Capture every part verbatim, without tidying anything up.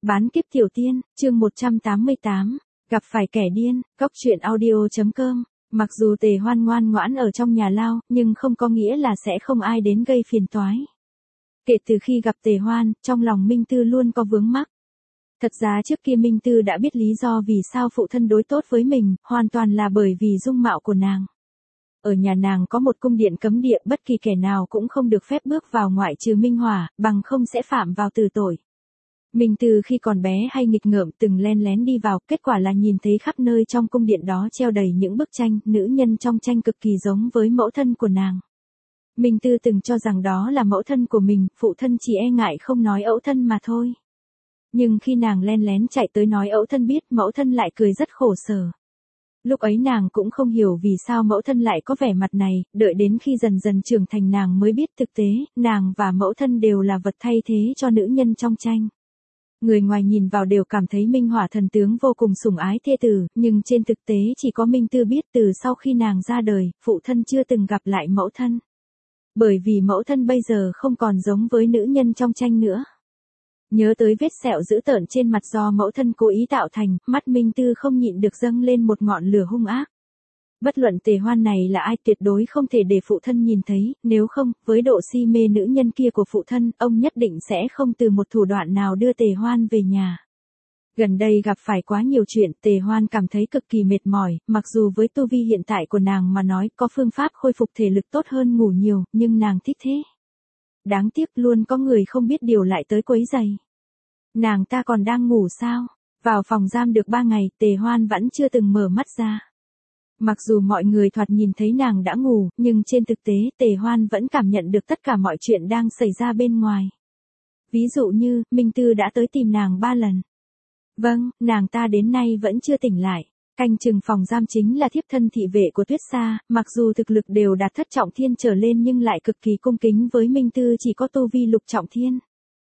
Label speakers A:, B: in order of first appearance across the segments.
A: Bán kiếp tiểu tiên, chương một trăm tám mươi tám, gặp phải kẻ điên, cóc truyện audio.com. Mặc dù Tề Hoan ngoan ngoãn ở trong nhà lao, nhưng không có nghĩa là sẽ không ai đến gây phiền toái. Kể từ khi gặp Tề Hoan, trong lòng Minh Tư luôn có vướng mắc. Thật ra trước kia Minh Tư đã biết lý do vì sao phụ thân đối tốt với mình, hoàn toàn là bởi vì dung mạo của nàng. Ở nhà nàng có một cung điện cấm địa, bất kỳ kẻ nào cũng không được phép bước vào ngoại trừ Minh Hỏa, bằng không sẽ phạm vào tử tội. Minh Tư khi còn bé hay nghịch ngợm từng len lén đi vào, kết quả là nhìn thấy khắp nơi trong cung điện đó treo đầy những bức tranh, nữ nhân trong tranh cực kỳ giống với mẫu thân của nàng. Minh Tư từng cho rằng đó là mẫu thân của mình, phụ thân chỉ e ngại không nói ẩu thân mà thôi. Nhưng khi nàng len lén chạy tới nói ẩu thân biết, mẫu thân lại cười rất khổ sở. Lúc ấy nàng cũng không hiểu vì sao mẫu thân lại có vẻ mặt này, đợi đến khi dần dần trưởng thành nàng mới biết thực tế, nàng và mẫu thân đều là vật thay thế cho nữ nhân trong tranh. Người ngoài nhìn vào đều cảm thấy Minh Hỏa thần tướng vô cùng sủng ái thê tử, nhưng trên thực tế chỉ có Minh Tư biết từ sau khi nàng ra đời, phụ thân chưa từng gặp lại mẫu thân. Bởi vì mẫu thân bây giờ không còn giống với nữ nhân trong tranh nữa. Nhớ tới vết sẹo dữ tợn trên mặt do mẫu thân cố ý tạo thành, mắt Minh Tư không nhịn được dâng lên một ngọn lửa hung ác. Bất luận Tề Hoan này là ai, tuyệt đối không thể để phụ thân nhìn thấy, nếu không, với độ si mê nữ nhân kia của phụ thân, ông nhất định sẽ không từ một thủ đoạn nào đưa Tề Hoan về nhà. Gần đây gặp phải quá nhiều chuyện, Tề Hoan cảm thấy cực kỳ mệt mỏi, mặc dù với tu vi hiện tại của nàng mà nói có phương pháp khôi phục thể lực tốt hơn ngủ nhiều, nhưng nàng thích thế. Đáng tiếc luôn có người không biết điều lại tới quấy rầy. Nàng ta còn đang ngủ sao? Vào phòng giam được ba ngày, Tề Hoan vẫn chưa từng mở mắt ra. Mặc dù mọi người thoạt nhìn thấy nàng đã ngủ, nhưng trên thực tế Tề Hoan vẫn cảm nhận được tất cả mọi chuyện đang xảy ra bên ngoài. Ví dụ như, Minh Tư đã tới tìm nàng ba lần. Vâng, nàng ta đến nay vẫn chưa tỉnh lại. Canh chừng phòng giam chính là thiếp thân thị vệ của Tuyết Sa, mặc dù thực lực đều đạt thất trọng thiên trở lên nhưng lại cực kỳ cung kính với Minh Tư chỉ có tu vi lục trọng thiên.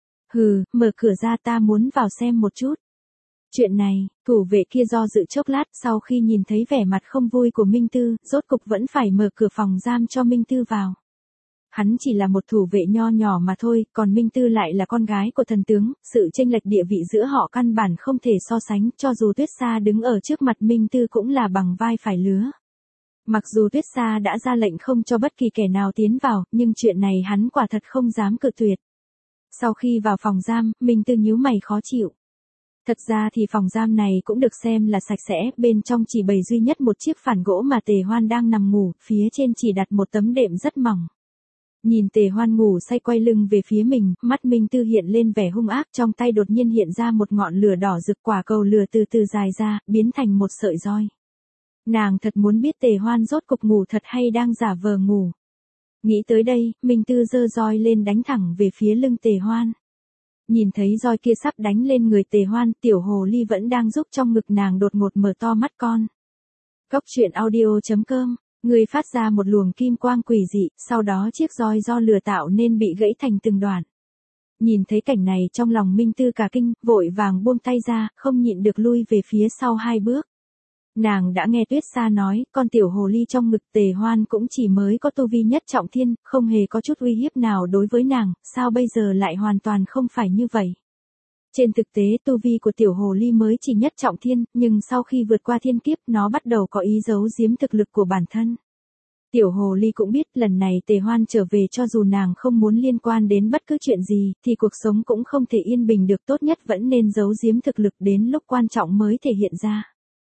A: Hừ, mở cửa ra, ta muốn vào xem một chút. Chuyện này, thủ vệ kia do dự chốc lát, sau khi nhìn thấy vẻ mặt không vui của Minh Tư, rốt cục vẫn phải mở cửa phòng giam cho Minh Tư vào. Hắn chỉ là một thủ vệ nho nhỏ mà thôi, còn Minh Tư lại là con gái của thần tướng, sự chênh lệch địa vị giữa họ căn bản không thể so sánh, cho dù Tuyết Sa đứng ở trước mặt Minh Tư cũng là bằng vai phải lứa. Mặc dù Tuyết Sa đã ra lệnh không cho bất kỳ kẻ nào tiến vào, nhưng chuyện này hắn quả thật không dám cự tuyệt. Sau khi vào phòng giam, Minh Tư nhíu mày khó chịu. Thật ra thì phòng giam này cũng được xem là sạch sẽ, bên trong chỉ bày duy nhất một chiếc phản gỗ mà Tề Hoan đang nằm ngủ, phía trên chỉ đặt một tấm đệm rất mỏng. Nhìn Tề Hoan ngủ say quay lưng về phía mình, mắt Minh Tư hiện lên vẻ hung ác, trong tay đột nhiên hiện ra một ngọn lửa đỏ rực, quả cầu lửa từ từ dài ra, biến thành một sợi roi. Nàng thật muốn biết Tề Hoan rốt cục ngủ thật hay đang giả vờ ngủ. Nghĩ tới đây, Minh Tư giơ roi lên đánh thẳng về phía lưng Tề Hoan. Nhìn thấy roi kia sắp đánh lên người Tề Hoan, tiểu hồ ly vẫn đang giúp trong ngực nàng đột ngột mở to mắt con. Cóc truyện audio.com, người phát ra một luồng kim quang quỷ dị, sau đó chiếc roi do lửa tạo nên bị gãy thành từng đoạn. Nhìn thấy cảnh này trong lòng Minh Tư cả kinh, vội vàng buông tay ra, không nhịn được lui về phía sau hai bước. Nàng đã nghe Tuyết Sa nói, con tiểu hồ ly trong ngực Tề Hoan cũng chỉ mới có tu vi nhất trọng thiên, không hề có chút uy hiếp nào đối với nàng, sao bây giờ lại hoàn toàn không phải như vậy. Trên thực tế tu vi của tiểu hồ ly mới chỉ nhất trọng thiên, nhưng sau khi vượt qua thiên kiếp nó bắt đầu có ý giấu giếm thực lực của bản thân. Tiểu hồ ly cũng biết lần này Tề Hoan trở về cho dù nàng không muốn liên quan đến bất cứ chuyện gì, thì cuộc sống cũng không thể yên bình được, tốt nhất vẫn nên giấu giếm thực lực đến lúc quan trọng mới thể hiện ra.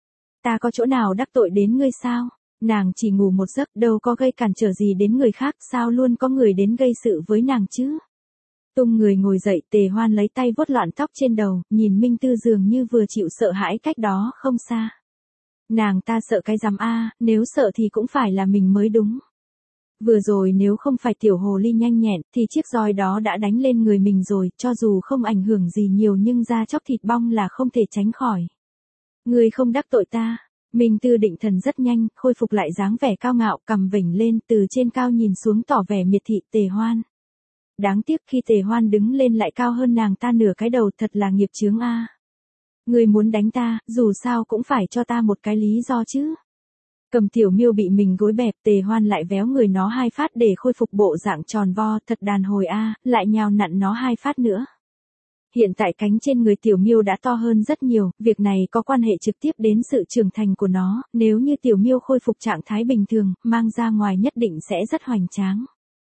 A: Ta có chỗ nào đắc tội đến ngươi sao? Nàng chỉ ngủ một giấc đâu có gây cản trở gì đến người khác, sao luôn có người đến gây sự với nàng chứ? Tung người ngồi dậy, Tề Hoan lấy tay vuốt loạn tóc trên đầu, nhìn Minh Tư dường như vừa chịu sợ hãi cách đó không xa. Nàng ta sợ cái rắm a, nếu sợ thì cũng phải là mình mới đúng. Vừa rồi nếu không phải tiểu hồ ly nhanh nhẹn, thì chiếc roi đó đã đánh lên người mình rồi, cho dù không ảnh hưởng gì nhiều nhưng da chóc thịt bong là không thể tránh khỏi. Ngươi không đắc tội ta. Minh Tư định thần rất nhanh, khôi phục lại dáng vẻ cao ngạo, cầm vểnh lên, từ trên cao nhìn xuống tỏ vẻ miệt thị Tề Hoan. Đáng tiếc khi Tề Hoan đứng lên lại cao hơn nàng ta nửa cái đầu, thật là nghiệp chướng a. Ngươi muốn đánh ta, dù sao cũng phải cho ta một cái lý do chứ. Cầm tiểu miêu bị mình gối bẹp, Tề Hoan lại véo người nó hai phát để khôi phục bộ dạng tròn vo, thật đàn hồi a, lại nhào nặn nó hai phát nữa. Hiện tại cánh trên người tiểu miêu đã to hơn rất nhiều, việc này có quan hệ trực tiếp đến sự trưởng thành của nó, nếu như tiểu miêu khôi phục trạng thái bình thường, mang ra ngoài nhất định sẽ rất hoành tráng.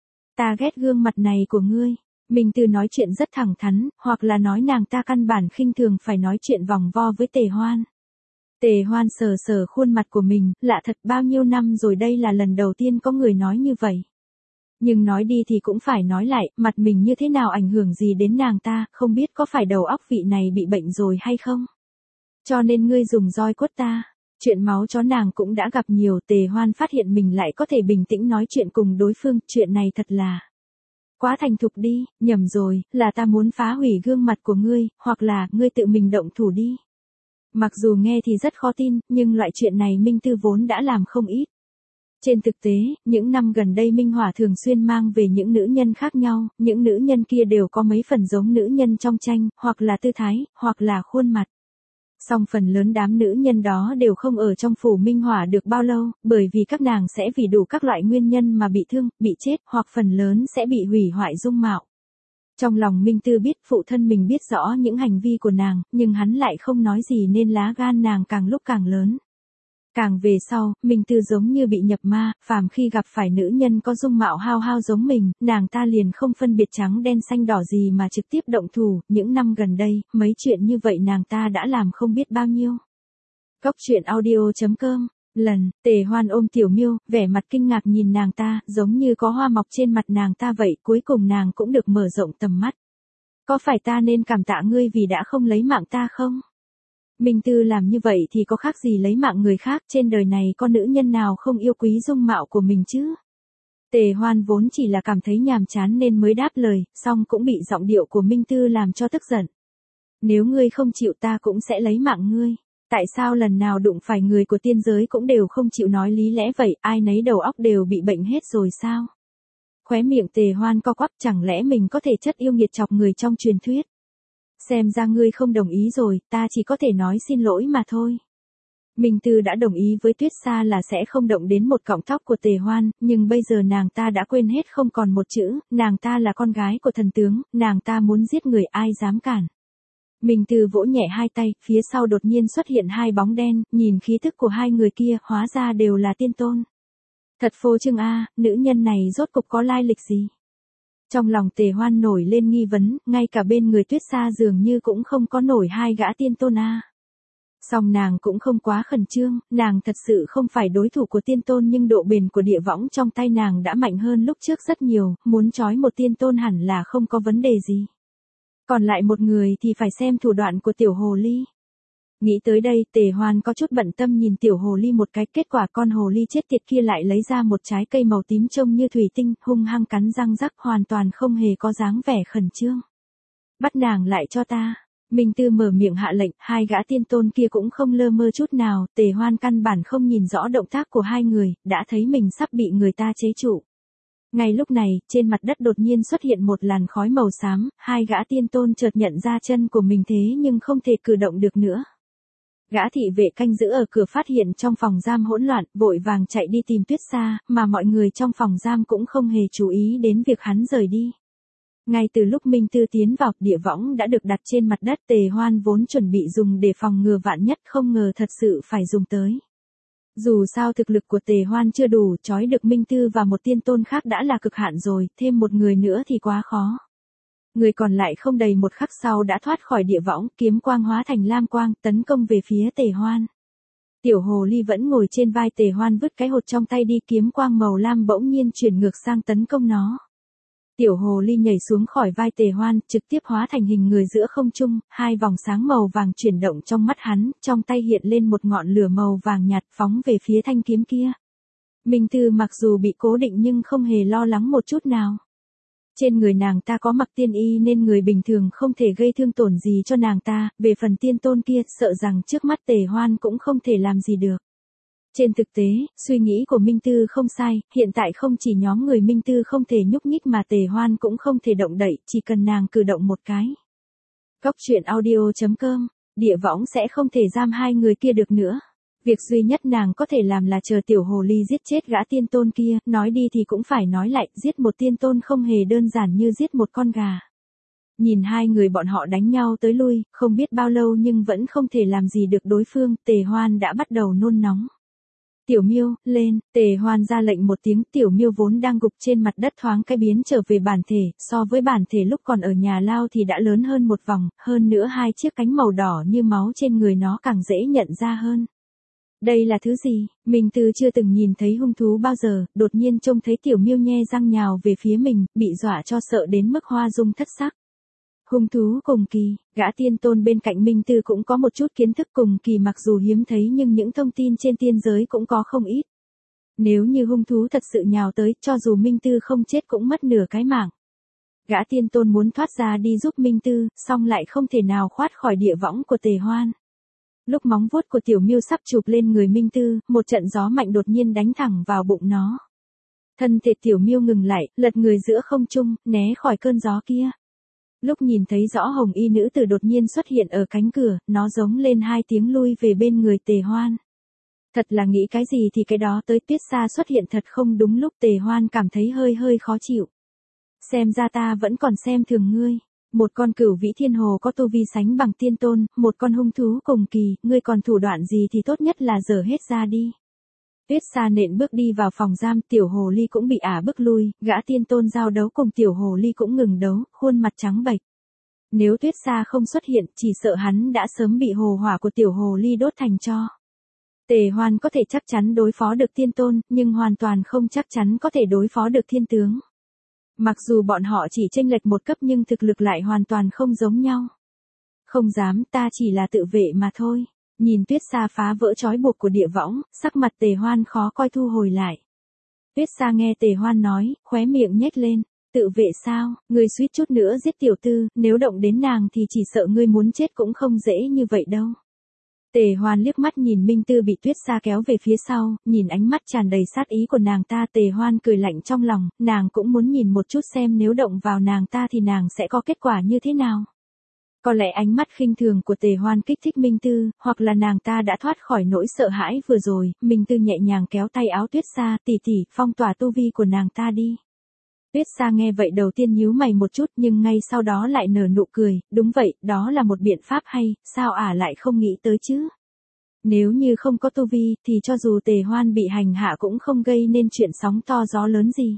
A: Ta ghét gương mặt này của ngươi. Minh Tư nói chuyện rất thẳng thắn, hoặc là nói nàng ta căn bản khinh thường phải nói chuyện vòng vo với Tề Hoan. Tề Hoan sờ sờ khuôn mặt của mình, lạ thật bao nhiêu năm rồi đây là lần đầu tiên có người nói như vậy. Nhưng nói đi thì cũng phải nói lại, mặt mình như thế nào ảnh hưởng gì đến nàng ta, không biết có phải đầu óc vị này bị bệnh rồi hay không. Cho nên ngươi dùng roi quất ta. Chuyện máu chó nàng cũng đã gặp nhiều, Tề Hoan phát hiện mình lại có thể bình tĩnh nói chuyện cùng đối phương, chuyện này thật là quá thành thục đi, nhầm rồi, là ta muốn phá hủy gương mặt của ngươi, hoặc là, ngươi tự mình động thủ đi. Mặc dù nghe thì rất khó tin, nhưng loại chuyện này Minh Tư vốn đã làm không ít. Trên thực tế, những năm gần đây Minh Hỏa thường xuyên mang về những nữ nhân khác nhau, những nữ nhân kia đều có mấy phần giống nữ nhân trong tranh, hoặc là tư thái, hoặc là khuôn mặt. Song phần lớn đám nữ nhân đó đều không ở trong phủ Minh Hỏa được bao lâu, bởi vì các nàng sẽ vì đủ các loại nguyên nhân mà bị thương, bị chết, hoặc phần lớn sẽ bị hủy hoại dung mạo. Trong lòng Minh Tư biết phụ thân mình biết rõ những hành vi của nàng, nhưng hắn lại không nói gì nên lá gan nàng càng lúc càng lớn. Càng về sau, Minh Tư giống như bị nhập ma, phàm khi gặp phải nữ nhân có dung mạo hao hao giống mình, nàng ta liền không phân biệt trắng đen xanh đỏ gì mà trực tiếp động thủ, những năm gần đây, mấy chuyện như vậy nàng ta đã làm không biết bao nhiêu. Góc truyện audio chấm com, lần, Tề Hoan ôm Tiểu Miêu, vẻ mặt kinh ngạc nhìn nàng ta, giống như có hoa mọc trên mặt nàng ta vậy, cuối cùng nàng cũng được mở rộng tầm mắt. Có phải ta nên cảm tạ ngươi vì đã không lấy mạng ta không? Minh Tư làm như vậy thì có khác gì lấy mạng người khác, trên đời này có nữ nhân nào không yêu quý dung mạo của mình chứ? Tề Hoan vốn chỉ là cảm thấy nhàm chán nên mới đáp lời, song cũng bị giọng điệu của Minh Tư làm cho tức giận. Nếu ngươi không chịu ta cũng sẽ lấy mạng ngươi. Tại sao lần nào đụng phải người của tiên giới cũng đều không chịu nói lý lẽ vậy, ai nấy đầu óc đều bị bệnh hết rồi sao? Khóe miệng Tề Hoan co quắp, chẳng lẽ mình có thể chất yêu nghiệt chọc người trong truyền thuyết? Xem ra ngươi không đồng ý rồi, ta chỉ có thể nói xin lỗi mà thôi. Minh Tư đã đồng ý với Tuyết Sa là sẽ không động đến một cọng tóc của Tề Hoan, nhưng bây giờ nàng ta đã quên hết không còn một chữ, nàng ta là con gái của thần tướng, nàng ta muốn giết người ai dám cản. Minh Tư vỗ nhẹ hai tay, phía sau đột nhiên xuất hiện hai bóng đen, nhìn khí thức của hai người kia, hóa ra đều là tiên tôn. Thật phô trương a, nữ nhân này rốt cục có lai lịch gì? Trong lòng Tề Hoan nổi lên nghi vấn, ngay cả bên người Tuyết Sa dường như cũng không có nổi hai gã tiên tôn a. Song nàng cũng không quá khẩn trương, nàng thật sự không phải đối thủ của tiên tôn nhưng độ bền của địa võng trong tay nàng đã mạnh hơn lúc trước rất nhiều, muốn trói một tiên tôn hẳn là không có vấn đề gì. Còn lại một người thì phải xem thủ đoạn của tiểu hồ ly. Nghĩ tới đây, Tề Hoan có chút bận tâm nhìn tiểu hồ ly một cái, kết quả con hồ ly chết tiệt kia lại lấy ra một trái cây màu tím trông như thủy tinh, hung hăng cắn răng rắc, hoàn toàn không hề có dáng vẻ khẩn trương. Bắt nàng lại cho ta. Minh Tư mở miệng hạ lệnh, hai gã tiên tôn kia cũng không lơ mơ chút nào, Tề Hoan căn bản không nhìn rõ động tác của hai người, đã thấy mình sắp bị người ta chế trụ. Ngay lúc này, trên mặt đất đột nhiên xuất hiện một làn khói màu xám, hai gã tiên tôn chợt nhận ra chân của mình thế nhưng không thể cử động được nữa. Gã thị vệ canh giữ ở cửa phát hiện trong phòng giam hỗn loạn, vội vàng chạy đi tìm Tuyết Sa, mà mọi người trong phòng giam cũng không hề chú ý đến việc hắn rời đi. Ngay từ lúc Minh Tư tiến vào, địa võng đã được đặt trên mặt đất, Tề Hoan vốn chuẩn bị dùng để phòng ngừa vạn nhất, không ngờ thật sự phải dùng tới. Dù sao thực lực của Tề Hoan chưa đủ, trói được Minh Tư và một tiên tôn khác đã là cực hạn rồi, thêm một người nữa thì quá khó. Người còn lại không đầy một khắc sau đã thoát khỏi địa võng, kiếm quang hóa thành lam quang, tấn công về phía Tề Hoan. Tiểu hồ ly vẫn ngồi trên vai Tề Hoan vứt cái hột trong tay đi, kiếm quang màu lam bỗng nhiên chuyển ngược sang tấn công nó. Tiểu hồ ly nhảy xuống khỏi vai Tề Hoan, trực tiếp hóa thành hình người giữa không trung, hai vòng sáng màu vàng chuyển động trong mắt hắn, trong tay hiện lên một ngọn lửa màu vàng nhạt phóng về phía thanh kiếm kia. Minh Tư mặc dù bị cố định nhưng không hề lo lắng một chút nào. Trên người nàng ta có mặc tiên y nên người bình thường không thể gây thương tổn gì cho nàng ta, về phần tiên tôn kia sợ rằng trước mắt Tề Hoan cũng không thể làm gì được. Trên thực tế, suy nghĩ của Minh Tư không sai, hiện tại không chỉ nhóm người Minh Tư không thể nhúc nhích mà Tề Hoan cũng không thể động đậy, chỉ cần nàng cử động một cái. Góc truyện audio chấm com, địa võng sẽ không thể giam hai người kia được nữa. Việc duy nhất nàng có thể làm là chờ tiểu hồ ly giết chết gã tiên tôn kia, nói đi thì cũng phải nói lại, giết một tiên tôn không hề đơn giản như giết một con gà. Nhìn hai người bọn họ đánh nhau tới lui, không biết bao lâu nhưng vẫn không thể làm gì được đối phương, Tề Hoan đã bắt đầu nôn nóng. Tiểu Miêu, lên, Tề Hoan ra lệnh một tiếng, Tiểu Miêu vốn đang gục trên mặt đất thoáng cái biến trở về bản thể, so với bản thể lúc còn ở nhà lao thì đã lớn hơn một vòng, hơn nữa hai chiếc cánh màu đỏ như máu trên người nó càng dễ nhận ra hơn. Đây là thứ gì? Minh Tư chưa từng nhìn thấy hung thú bao giờ, đột nhiên trông thấy Tiểu Miêu nhe răng nhào về phía mình, bị dọa cho sợ đến mức hoa dung thất sắc. Hung thú cùng kỳ, gã tiên tôn bên cạnh Minh Tư cũng có một chút kiến thức cùng kỳ, mặc dù hiếm thấy nhưng những thông tin trên tiên giới cũng có không ít. Nếu như hung thú thật sự nhào tới, cho dù Minh Tư không chết cũng mất nửa cái mạng. Gã tiên tôn muốn thoát ra đi giúp Minh Tư, song lại không thể nào thoát khỏi địa võng của Tề Hoan. Lúc móng vuốt của Tiểu Miêu sắp chụp lên người Minh Tư, một trận gió mạnh đột nhiên đánh thẳng vào bụng nó. Thân thể Tiểu Miêu ngừng lại, lật người giữa không trung, né khỏi cơn gió kia. Lúc nhìn thấy rõ hồng y nữ tử đột nhiên xuất hiện ở cánh cửa, nó giống lên hai tiếng lui về bên người Tề Hoan. Thật là nghĩ cái gì thì cái đó tới, Tuyết Sa xuất hiện thật không đúng lúc, Tề Hoan cảm thấy hơi hơi khó chịu. Xem ra ta vẫn còn xem thường ngươi. Một con cửu vĩ thiên hồ có tu vi sánh bằng tiên tôn, một con hung thú cùng kỳ, ngươi còn thủ đoạn gì thì tốt nhất là dở hết ra đi. Tuyết Sa nện bước đi vào phòng giam, tiểu hồ ly cũng bị ả bức lui, gã tiên tôn giao đấu cùng tiểu hồ ly cũng ngừng đấu, khuôn mặt trắng bệch. Nếu Tuyết Sa không xuất hiện, chỉ sợ hắn đã sớm bị hồ hỏa của tiểu hồ ly đốt thành tro. Tề Hoan có thể chắc chắn đối phó được tiên tôn, nhưng hoàn toàn không chắc chắn có thể đối phó được thiên tướng. Mặc dù bọn họ chỉ chênh lệch một cấp nhưng thực lực lại hoàn toàn không giống nhau. Không dám, ta chỉ là tự vệ mà thôi. Nhìn Tuyết Sa phá vỡ trói buộc của địa võng, sắc mặt Tề Hoan khó coi thu hồi lại. Tuyết Sa nghe Tề Hoan nói, khóe miệng nhếch lên, tự vệ sao, ngươi suýt chút nữa giết tiểu tư, nếu động đến nàng thì chỉ sợ ngươi muốn chết cũng không dễ như vậy đâu. Tề Hoan liếc mắt nhìn Minh Tư bị Tuyết Sa kéo về phía sau, nhìn ánh mắt tràn đầy sát ý của nàng ta, Tề Hoan cười lạnh trong lòng, nàng cũng muốn nhìn một chút xem nếu động vào nàng ta thì nàng sẽ có kết quả như thế nào. Có lẽ ánh mắt khinh thường của Tề Hoan kích thích Minh Tư, hoặc là nàng ta đã thoát khỏi nỗi sợ hãi vừa rồi, Minh Tư nhẹ nhàng kéo tay áo Tuyết Sa, tỷ tỷ, phong tỏa tu vi của nàng ta đi. Tuyết Sa nghe vậy đầu tiên nhíu mày một chút nhưng ngay sau đó lại nở nụ cười, đúng vậy, đó là một biện pháp hay, sao ả lại không nghĩ tới chứ? Nếu như không có tu vi thì cho dù Tề Hoan bị hành hạ cũng không gây nên chuyện sóng to gió lớn gì.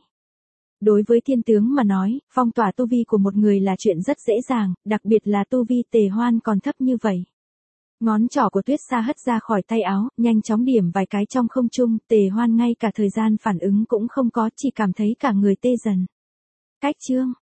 A: Đối với thiên tướng mà nói, phong tỏa tu vi của một người là chuyện rất dễ dàng, đặc biệt là tu vi Tề Hoan còn thấp như vậy. Ngón trỏ của Tuyết Sa hất ra khỏi tay áo, nhanh chóng điểm vài cái trong không trung, Tề Hoan ngay cả thời gian phản ứng cũng không có, chỉ cảm thấy cả người tê dần. Cách chương